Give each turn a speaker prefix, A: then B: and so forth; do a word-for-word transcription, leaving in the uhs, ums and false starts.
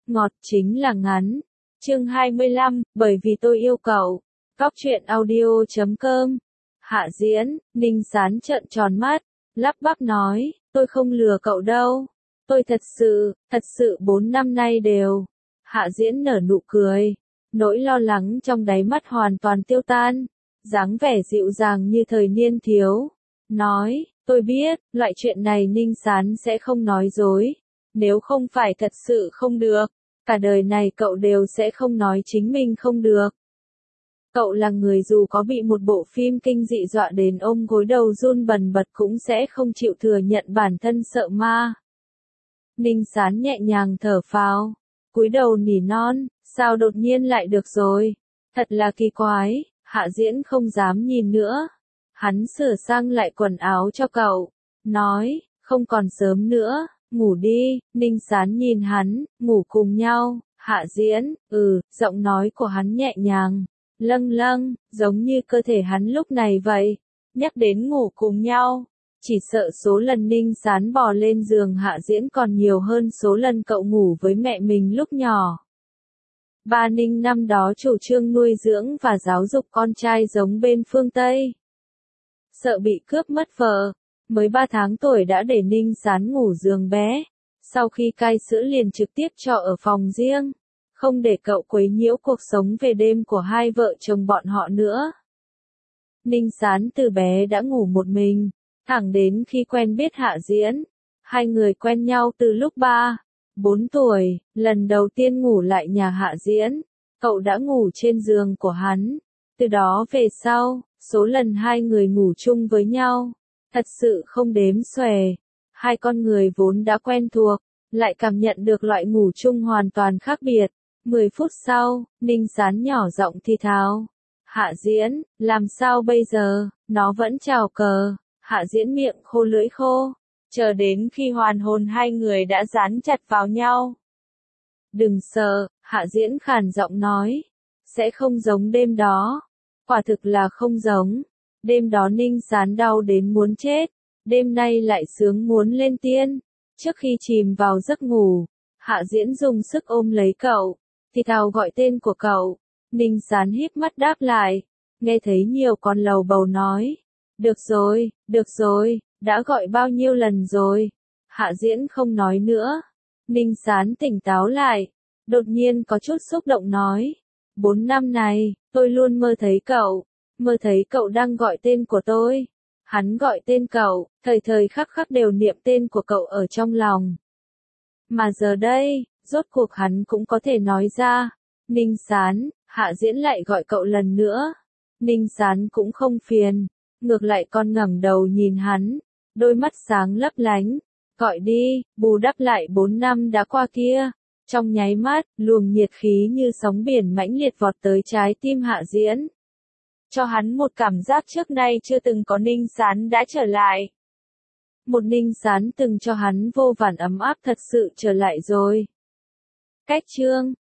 A: ngọt chính là ngắn. Chương hai mươi lăm, bởi vì tôi yêu cậu. Góc truyện audio chấm com. Hạ Diễn, Ninh Sán trợn tròn mắt, lắp bắp nói, tôi không lừa cậu đâu. Tôi thật sự, thật sự bốn năm nay đều. Hạ Diễn nở nụ cười, nỗi lo lắng trong đáy mắt hoàn toàn tiêu tan, dáng vẻ dịu dàng như thời niên thiếu. Nói, tôi biết, loại chuyện này Ninh Sán sẽ không nói dối. Nếu không phải thật sự không được, cả đời này cậu đều sẽ không nói chính mình không được. Cậu là người dù có bị một bộ phim kinh dị dọa đến ôm gối đầu run bần bật cũng sẽ không chịu thừa nhận bản thân sợ ma. Ninh Sán nhẹ nhàng thở phào, cúi đầu nỉ non, sao đột nhiên lại được rồi. Thật là kỳ quái, Hạ Diễn không dám nhìn nữa. Hắn sửa sang lại quần áo cho cậu, nói, không còn sớm nữa, ngủ đi. Ninh Sán nhìn hắn, ngủ cùng nhau. Hạ Diễn, ừ, giọng nói của hắn nhẹ nhàng, lâng lâng, giống như cơ thể hắn lúc này vậy. Nhắc đến ngủ cùng nhau, chỉ sợ số lần Ninh Sán bò lên giường Hạ Diễn còn nhiều hơn số lần cậu ngủ với mẹ mình lúc nhỏ. Ba Ninh năm đó chủ trương nuôi dưỡng và giáo dục con trai giống bên phương Tây. Sợ bị cướp mất vợ, mới ba tháng tuổi đã để Ninh Sán ngủ giường bé. Sau khi cai sữa liền trực tiếp cho ở phòng riêng, không để cậu quấy nhiễu cuộc sống về đêm của hai vợ chồng bọn họ nữa. Ninh Sán từ bé đã ngủ một mình, thẳng đến khi quen biết Hạ Diễn. Hai người quen nhau từ lúc ba, bốn tuổi, lần đầu tiên ngủ lại nhà Hạ Diễn, cậu đã ngủ trên giường của hắn. Từ đó về sau, số lần hai người ngủ chung với nhau, thật sự không đếm xuể. Hai con người vốn đã quen thuộc, lại cảm nhận được loại ngủ chung hoàn toàn khác biệt. Mười phút sau, Ninh Sán nhỏ giọng thì thào. Hạ Diễn, làm sao bây giờ, nó vẫn chào cờ. Hạ Diễn miệng khô lưỡi khô, chờ đến khi hoàn hồn hai người đã dán chặt vào nhau. Đừng sợ, Hạ Diễn khàn giọng nói, sẽ không giống đêm đó. Quả thực là không giống. Đêm đó Ninh Sán đau đến muốn chết, đêm nay lại sướng muốn lên tiên. Trước khi chìm vào giấc ngủ, Hạ Diễn dùng sức ôm lấy cậu, thì thào gọi tên của cậu. Ninh Sán híp mắt đáp lại, nghe thấy nhiều con lầu bầu nói, được rồi, được rồi, đã gọi bao nhiêu lần rồi. Hạ Diễn không nói nữa. Ninh Sán tỉnh táo lại, đột nhiên có chút xúc động nói, bốn năm này, tôi luôn mơ thấy cậu, mơ thấy cậu đang gọi tên của tôi. Hắn gọi tên cậu, thời thời khắc khắc đều niệm tên của cậu ở trong lòng. Mà giờ đây, rốt cuộc hắn cũng có thể nói ra. Ninh Sán, Hạ Diễn lại gọi cậu lần nữa. Ninh Sán cũng không phiền, ngược lại còn ngẩng đầu nhìn hắn, đôi mắt sáng lấp lánh. Gọi đi, bù đắp lại bốn năm đã qua kia. Trong nháy mắt, luồng nhiệt khí như sóng biển mãnh liệt vọt tới trái tim Hạ Diễn. Cho hắn một cảm giác trước nay chưa từng có. Ninh Sán đã trở lại. Một Ninh Sán từng cho hắn vô vàn ấm áp thật sự trở lại rồi. Cách chương